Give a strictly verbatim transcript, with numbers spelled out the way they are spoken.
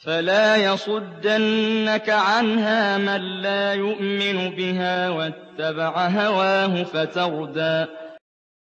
فَلَا يَصُدَّنَّكَ عَنْهَا مَن لَّا يُؤْمِنُ بِهَا وَاتَّبَعَ هَوَاهُ فَتَرْدَىٰ